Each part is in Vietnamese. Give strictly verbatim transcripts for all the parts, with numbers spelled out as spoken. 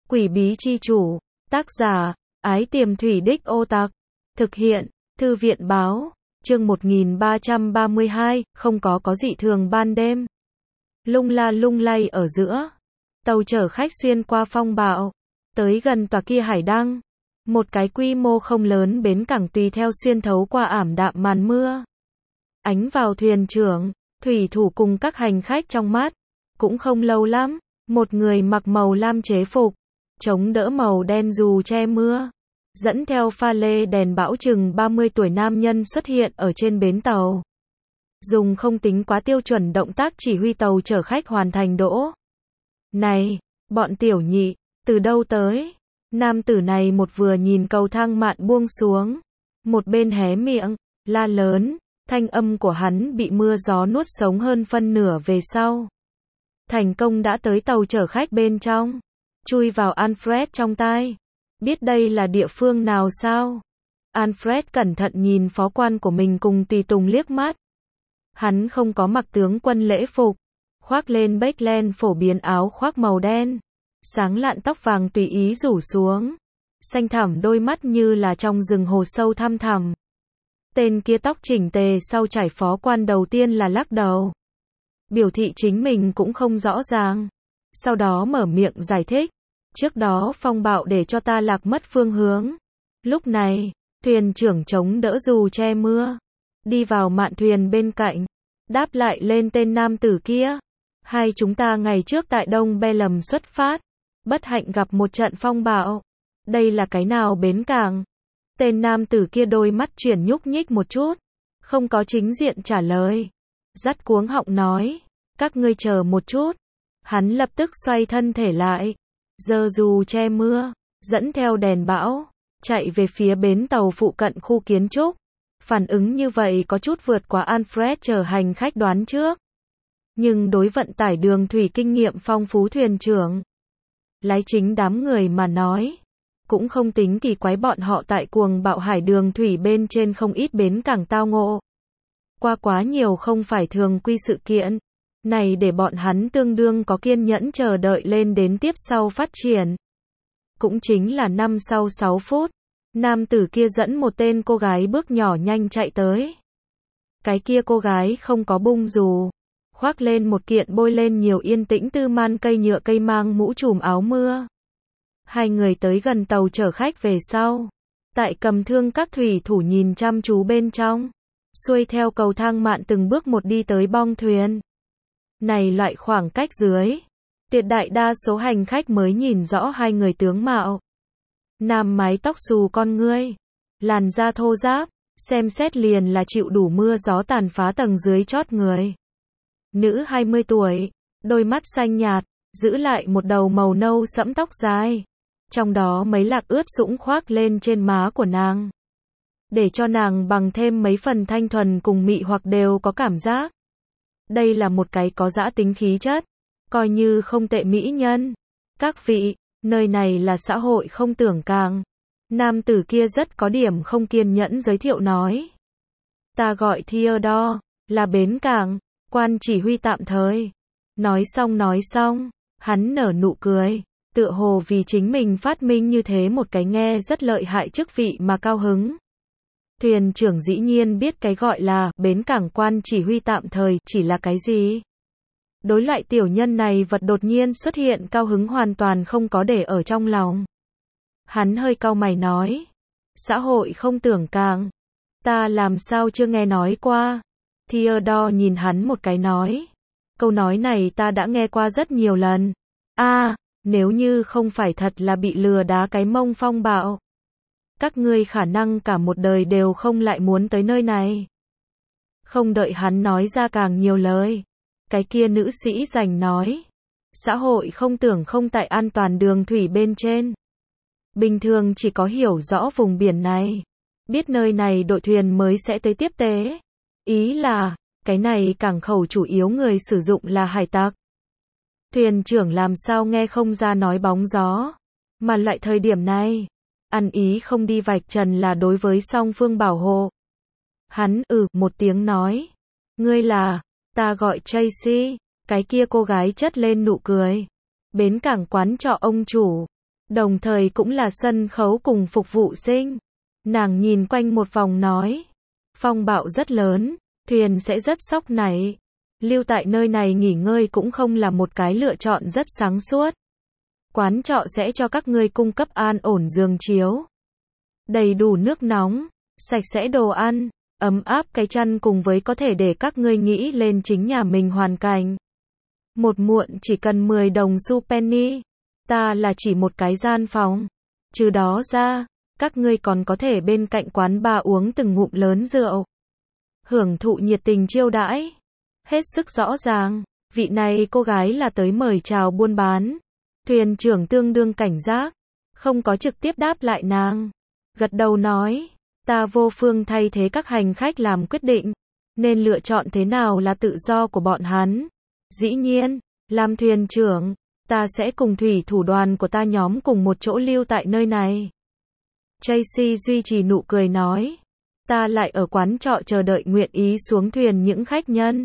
Quỷ bí chi chủ, tác giả, Ái Tiềm Thủy Đích Ô Tặc, thực hiện, Thư viện báo, chương một nghìn ba trăm ba mươi hai, không có có dị thường ban đêm. Lung la lung lay ở giữa, tàu chở khách xuyên qua phong bạo, tới gần tòa kia hải đăng. Một cái quy mô không lớn bến cảng tùy theo xuyên thấu qua ảm đạm màn mưa. Ánh vào thuyền trưởng, thủy thủ cùng các hành khách trong mắt. Cũng không lâu lắm, một người mặc màu lam chế phục, chống đỡ màu đen dù che mưa, dẫn theo pha lê đèn bão chừng ba mươi tuổi nam nhân xuất hiện ở trên bến tàu. Dùng không tính quá tiêu chuẩn động tác chỉ huy tàu chở khách hoàn thành đỗ. Này, bọn tiểu nhị, từ đâu tới? Nam tử này một vừa nhìn cầu thang mạn buông xuống, một bên hé miệng, la lớn, thanh âm của hắn bị mưa gió nuốt sống hơn phân nửa về sau. Thành công đã tới tàu chở khách bên trong, chui vào Alfred trong tai. Biết đây là địa phương nào sao? Alfred cẩn thận nhìn phó quan của mình cùng tùy tùng liếc mắt. Hắn không có mặc tướng quân lễ phục, khoác lên Becklen phổ biến áo khoác màu đen, sáng lạn tóc vàng tùy ý rủ xuống, xanh thẳm đôi mắt như là trong rừng hồ sâu thăm thẳm. Tên kia tóc chỉnh tề sau trải phó quan đầu tiên là lắc đầu, biểu thị chính mình cũng không rõ ràng. Sau đó mở miệng giải thích, trước đó phong bạo để cho ta lạc mất phương hướng. Lúc này, thuyền trưởng chống đỡ dù che mưa, đi vào mạn thuyền bên cạnh, đáp lại lên tên nam tử kia. Hai chúng ta ngày trước tại Đông Belem xuất phát, bất hạnh gặp một trận phong bạo. Đây là cái nào bến cảng? Tên nam tử kia đôi mắt chuyển nhúc nhích một chút, không có chính diện trả lời. Dắt cuống họng nói, các ngươi chờ một chút. Hắn lập tức xoay thân thể lại, giơ dù che mưa, dẫn theo đèn bão, chạy về phía bến tàu phụ cận khu kiến trúc. Phản ứng như vậy có chút vượt quá Alfred chở hành khách đoán trước. Nhưng đối vận tải đường thủy kinh nghiệm phong phú thuyền trưởng, lái chính đám người mà nói, cũng không tính kỳ quái bọn họ tại cuồng bạo hải đường thủy bên trên không ít bến cảng tao ngộ. Qua quá nhiều không phải thường quy sự kiện, này để bọn hắn tương đương có kiên nhẫn chờ đợi lên đến tiếp sau phát triển. Cũng chính là năm sau sáu phút, nam tử kia dẫn một tên cô gái bước nhỏ nhanh chạy tới. Cái kia cô gái không có bung dù, khoác lên một kiện bôi lên nhiều yên tĩnh tư man cây nhựa cây mang mũ trùm áo mưa. Hai người tới gần tàu chở khách về sau, tại cầm thương các thủy thủ nhìn chăm chú bên trong, xuôi theo cầu thang mạn từng bước một đi tới bong thuyền. Này loại khoảng cách dưới, tuyệt đại đa số hành khách mới nhìn rõ hai người tướng mạo. Nam mái tóc xù con ngươi, làn da thô ráp, xem xét liền là chịu đủ mưa gió tàn phá tầng dưới chót người. Nữ hai mươi tuổi, đôi mắt xanh nhạt, giữ lại một đầu màu nâu sẫm tóc dài. Trong đó mấy lạc ướt sũng khoác lên trên má của nàng, để cho nàng bằng thêm mấy phần thanh thuần cùng mị hoặc đều có cảm giác. Đây là một cái có dã tính khí chất, coi như không tệ mỹ nhân. Các vị, nơi này là xã hội không tưởng cảng. Nam tử kia rất có điểm không kiên nhẫn giới thiệu nói. Ta gọi Theodore, là bến cảng, quan chỉ huy tạm thời. Nói xong nói xong, hắn nở nụ cười, tựa hồ vì chính mình phát minh như thế một cái nghe rất lợi hại chức vị mà cao hứng. Thuyền trưởng dĩ nhiên biết cái gọi là bến cảng quan chỉ huy tạm thời chỉ là cái gì. Đối loại tiểu nhân này vật đột nhiên xuất hiện cao hứng hoàn toàn không có để ở trong lòng. Hắn hơi cau mày nói, xã hội không tưởng cảng, ta làm sao chưa nghe nói qua. Theodore nhìn hắn một cái nói, câu nói này ta đã nghe qua rất nhiều lần. A, à, nếu như không phải thật là bị lừa đá cái mông phong bạo, các ngươi khả năng cả một đời đều không lại muốn tới nơi này. Không đợi hắn nói ra càng nhiều lời, cái kia nữ sĩ rành nói, xã hội không tưởng không tại an toàn đường thủy bên trên. Bình thường chỉ có hiểu rõ vùng biển này, biết nơi này đội thuyền mới sẽ tới tiếp tế. Ý là, cái này cảng khẩu chủ yếu người sử dụng là hải tặc. Thuyền trưởng làm sao nghe không ra nói bóng gió, mà lại thời điểm này, ăn ý không đi vạch trần là đối với song phương bảo hộ. Hắn ừ một tiếng nói, ngươi là, ta gọi Tracy, cái kia cô gái chất lên nụ cười. Bến cảng quán trọ ông chủ, đồng thời cũng là sân khấu cùng phục vụ sinh. Nàng nhìn quanh một vòng nói, phong bạo rất lớn, thuyền sẽ rất xóc nảy. Lưu tại nơi này nghỉ ngơi cũng không là một cái lựa chọn rất sáng suốt. Quán trọ sẽ cho các ngươi cung cấp an ổn giường chiếu, đầy đủ nước nóng, sạch sẽ đồ ăn, ấm áp cái chăn cùng với có thể để các ngươi nghĩ lên chính nhà mình hoàn cảnh. Một muộn chỉ cần mười đồng xu penny. Ta là chỉ một cái gian phòng. Trừ đó ra, các ngươi còn có thể bên cạnh quán bar uống từng ngụm lớn rượu. Hưởng thụ nhiệt tình chiêu đãi. Hết sức rõ ràng, vị này cô gái là tới mời chào buôn bán. Thuyền trưởng tương đương cảnh giác, không có trực tiếp đáp lại nàng. Gật đầu nói, ta vô phương thay thế các hành khách làm quyết định, nên lựa chọn thế nào là tự do của bọn hắn. Dĩ nhiên, làm thuyền trưởng, ta sẽ cùng thủy thủ đoàn của ta nhóm cùng một chỗ lưu tại nơi này. Tracy duy trì nụ cười nói, ta lại ở quán trọ chờ đợi nguyện ý xuống thuyền những khách nhân.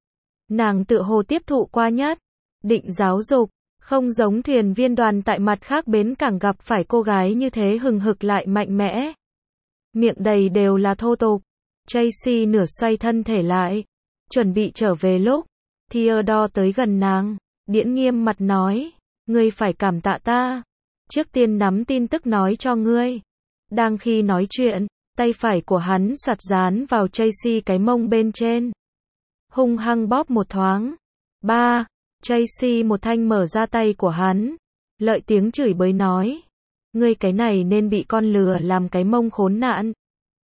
Nàng tự hồ tiếp thụ qua nhất, định giáo dục, không giống thuyền viên đoàn tại mặt khác bến cảng gặp phải cô gái như thế hừng hực lại mạnh mẽ. Miệng đầy đều là thô tục. Tracy nửa xoay thân thể lại, chuẩn bị trở về lúc Theodore tới gần nàng, điễn nghiêm mặt nói, ngươi phải cảm tạ ta. Trước tiên nắm tin tức nói cho ngươi. Đang khi nói chuyện, tay phải của hắn soạt dán vào Tracy cái mông bên trên. Hung hăng bóp một thoáng. Ba, Tracy một thanh mở ra tay của hắn. Lợi tiếng chửi bới nói. Ngươi cái này nên bị con lừa làm cái mông khốn nạn.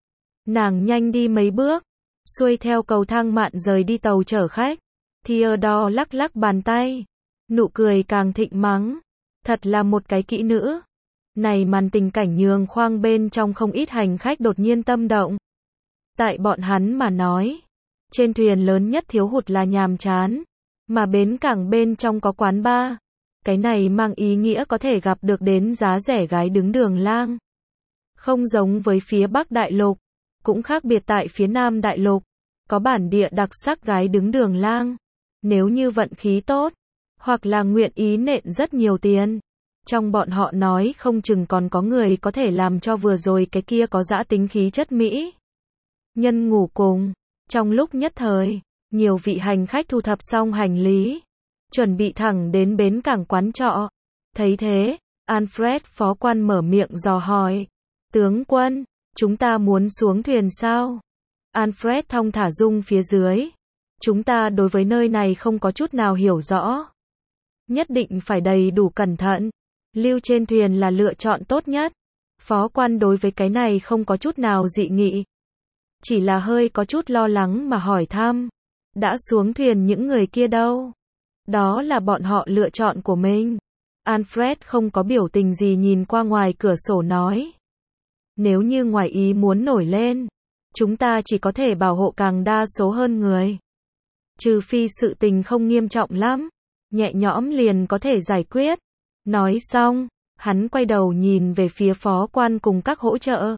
Nàng nhanh đi mấy bước, xuôi theo cầu thang mạn rời đi tàu chở khách. Theodore lắc lắc bàn tay, nụ cười càng thịnh mắng. Thật là một cái kỹ nữ. Này màn tình cảnh nhường khoang bên trong không ít hành khách đột nhiên tâm động. Tại bọn hắn mà nói, trên thuyền lớn nhất thiếu hụt là nhàm chán, mà bến cảng bên trong có quán bar. Cái này mang ý nghĩa có thể gặp được đến giá rẻ gái đứng đường lang. Không giống với phía Bắc Đại Lục, cũng khác biệt tại phía Nam Đại Lục, có bản địa đặc sắc gái đứng đường lang. Nếu như vận khí tốt, hoặc là nguyện ý nện rất nhiều tiền, trong bọn họ nói không chừng còn có người có thể làm cho vừa rồi cái kia có dã tính khí chất Mỹ nhân ngủ cùng. Trong lúc nhất thời, nhiều vị hành khách thu thập xong hành lý, chuẩn bị thẳng đến bến cảng quán trọ. Thấy thế, Alfred phó quan mở miệng dò hỏi, tướng quân, chúng ta muốn xuống thuyền sao? Alfred thong thả rung phía dưới, chúng ta đối với nơi này không có chút nào hiểu rõ, nhất định phải đầy đủ cẩn thận, lưu trên thuyền là lựa chọn tốt nhất. Phó quan đối với cái này không có chút nào dị nghị, chỉ là hơi có chút lo lắng mà hỏi thăm, đã xuống thuyền những người kia đâu? Đó là bọn họ lựa chọn của mình. Alfred không có biểu tình gì nhìn qua ngoài cửa sổ nói, nếu như ngoài ý muốn nổi lên, chúng ta chỉ có thể bảo hộ càng đa số hơn người. Trừ phi sự tình không nghiêm trọng lắm, nhẹ nhõm liền có thể giải quyết. Nói xong, hắn quay đầu nhìn về phía phó quan cùng các hỗ trợ.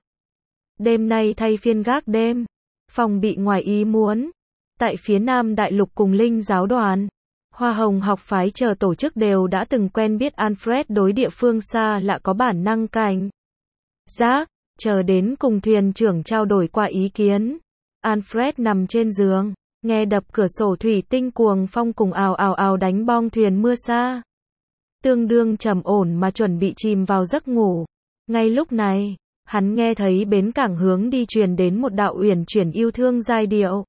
Đêm nay thay phiên gác đêm, phòng bị ngoài ý muốn. Tại phía Nam Đại Lục cùng Linh giáo đoàn, Hoa Hồng học phái chờ tổ chức đều đã từng quen biết Alfred đối địa phương xa lạ có bản năng cảnh giác, chờ đến cùng thuyền trưởng trao đổi qua ý kiến. Alfred nằm trên giường, nghe đập cửa sổ thủy tinh cuồng phong cùng ào ào ào đánh bong thuyền mưa xa. Tương đương trầm ổn mà chuẩn bị chìm vào giấc ngủ. Ngay lúc này, hắn nghe thấy bến cảng hướng đi truyền đến một đạo uyển chuyển yêu thương giai điệu.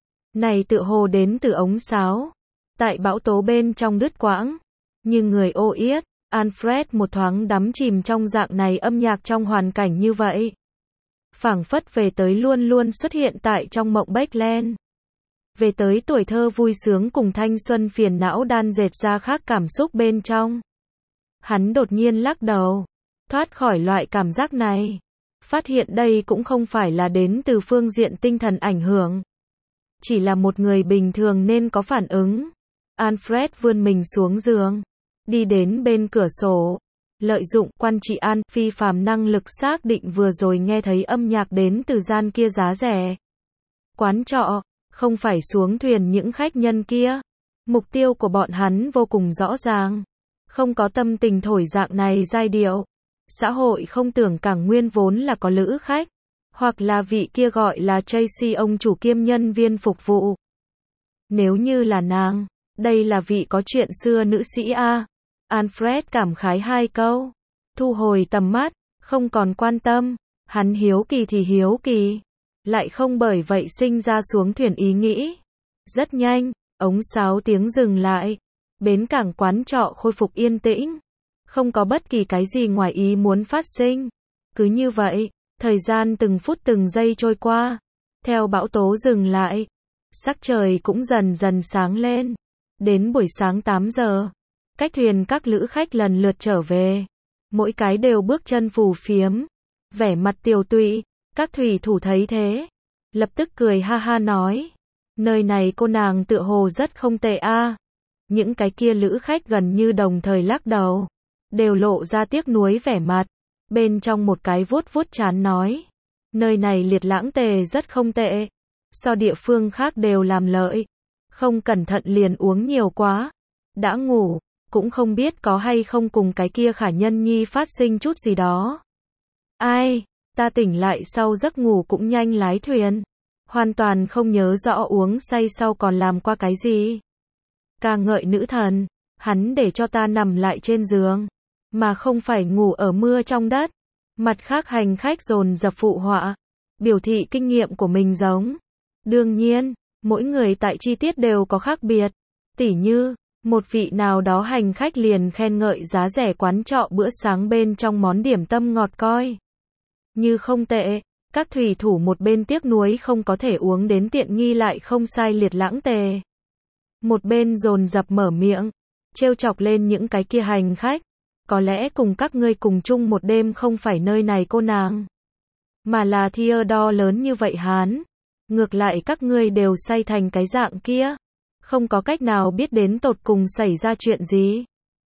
Này tự hồ đến từ ống sáo. Tại bão tố bên trong đứt quãng, như người ô yết, Alfred một thoáng đắm chìm trong dạng này âm nhạc trong hoàn cảnh như vậy. Phảng phất về tới luôn luôn xuất hiện tại trong mộng Beckland. Về tới tuổi thơ vui sướng cùng thanh xuân phiền não đan dệt ra khác cảm xúc bên trong. Hắn đột nhiên lắc đầu, thoát khỏi loại cảm giác này. Phát hiện đây cũng không phải là đến từ phương diện tinh thần ảnh hưởng. Chỉ là một người bình thường nên có phản ứng. Alfred vươn mình xuống giường, đi đến bên cửa sổ, lợi dụng quan trị An phi phàm năng lực xác định vừa rồi nghe thấy âm nhạc đến từ gian kia giá rẻ. Quán trọ, không phải xuống thuyền những khách nhân kia. Mục tiêu của bọn hắn vô cùng rõ ràng. không có tâm tình thổi dạng này giai điệu. Xã hội không tưởng cảng nguyên vốn là có lữ khách, hoặc là vị kia gọi là Tracy ông chủ kiêm nhân viên phục vụ. Nếu như là nàng, đây là vị có chuyện xưa nữ sĩ A. Alfred cảm khái hai câu, thu hồi tầm mắt, không còn quan tâm, hắn hiếu kỳ thì hiếu kỳ, lại không bởi vậy sinh ra xuống thuyền ý nghĩ. Rất nhanh, ống sáo tiếng dừng lại, bến cảng quán trọ khôi phục yên tĩnh, không có bất kỳ cái gì ngoài ý muốn phát sinh. Cứ như vậy, thời gian từng phút từng giây trôi qua, theo bão tố dừng lại, sắc trời cũng dần dần sáng lên. Đến buổi sáng tám giờ, cách thuyền các lữ khách lần lượt trở về, mỗi cái đều bước chân phù phiếm, vẻ mặt tiều tụy. Các thủy thủ thấy thế, lập tức cười ha ha nói, nơi này cô nàng tựa hồ rất không tệ a. Những cái kia lữ khách gần như đồng thời lắc đầu, đều lộ ra tiếc nuối vẻ mặt. Bên trong một cái vuốt vuốt trán nói, nơi này liệt lãng tề rất không tệ, so địa phương khác đều làm lợi, không cẩn thận liền uống nhiều quá, đã ngủ, cũng không biết có hay không cùng cái kia khả nhân nhi phát sinh chút gì đó. Ai, ta tỉnh lại sau giấc ngủ cũng nhanh lái thuyền, hoàn toàn không nhớ rõ uống say sau còn làm qua cái gì. Ca ngợi nữ thần, hắn để cho ta nằm lại trên giường, mà không phải ngủ ở mưa trong đất. Mặt khác hành khách dồn dập phụ họa, biểu thị kinh nghiệm của mình giống. Đương nhiên, mỗi người tại chi tiết đều có khác biệt. Tỉ như, một vị nào đó hành khách liền khen ngợi giá rẻ quán trọ bữa sáng bên trong món điểm tâm ngọt coi như không tệ. Các thủy thủ một bên tiếc nuối không có thể uống đến tiện nghi lại không sai liệt lãng tề, một bên dồn dập mở miệng, trêu chọc lên những cái kia hành khách. Có lẽ cùng các ngươi cùng chung một đêm không phải nơi này cô nàng, mà là Theodore lớn như vậy hán. Ngược lại các ngươi đều say thành cái dạng kia, không có cách nào biết đến tột cùng xảy ra chuyện gì.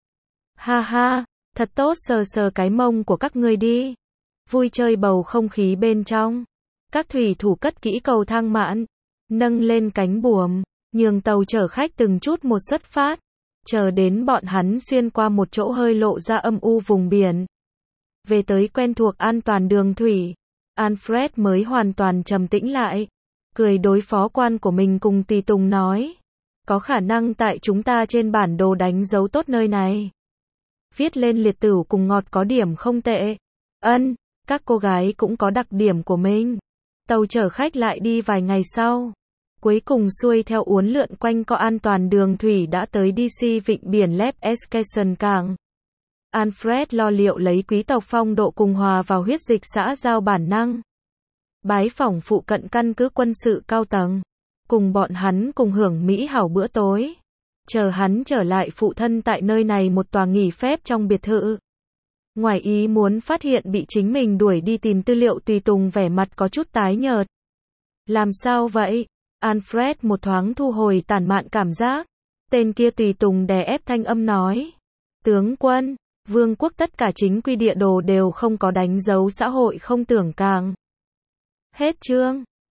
Ha ha, thật tốt, sờ sờ cái mông của các ngươi đi. Vui chơi bầu không khí bên trong. Các thủy thủ cất kỹ cầu thang mạn, nâng lên cánh buồm, nhường tàu chở khách từng chút một xuất phát. Chờ đến bọn hắn xuyên qua một chỗ hơi lộ ra âm u vùng biển, về tới quen thuộc an toàn đường thủy, Alfred mới hoàn toàn trầm tĩnh lại, cười đối phó quan của mình cùng tùy tùng nói, có khả năng tại chúng ta trên bản đồ đánh dấu tốt nơi này, viết lên liệt tửu cùng ngọt có điểm không tệ. Ân, các cô gái cũng có đặc điểm của mình. Tàu chở khách lại đi vài ngày sau, cuối cùng xuôi theo uốn lượn quanh co an toàn đường thủy đã tới đê xê vịnh biển Lake Escalation cảng. Alfred lo liệu lấy quý tộc phong độ cùng hòa vào huyết dịch xã giao bản năng. Bái phỏng phụ cận căn cứ quân sự cao tầng, cùng bọn hắn cùng hưởng mỹ hảo bữa tối. Chờ hắn trở lại phụ thân tại nơi này một tòa nghỉ phép trong biệt thự. Ngoài ý muốn phát hiện bị chính mình đuổi đi tìm tư liệu tùy tùng vẻ mặt có chút tái nhợt. Làm sao vậy? Alfred một thoáng thu hồi tản mạn cảm giác. Tên kia tùy tùng đè ép thanh âm nói. Tướng quân, vương quốc tất cả chính quy địa đồ đều không có đánh dấu xã hội không tưởng càng. Hết chương.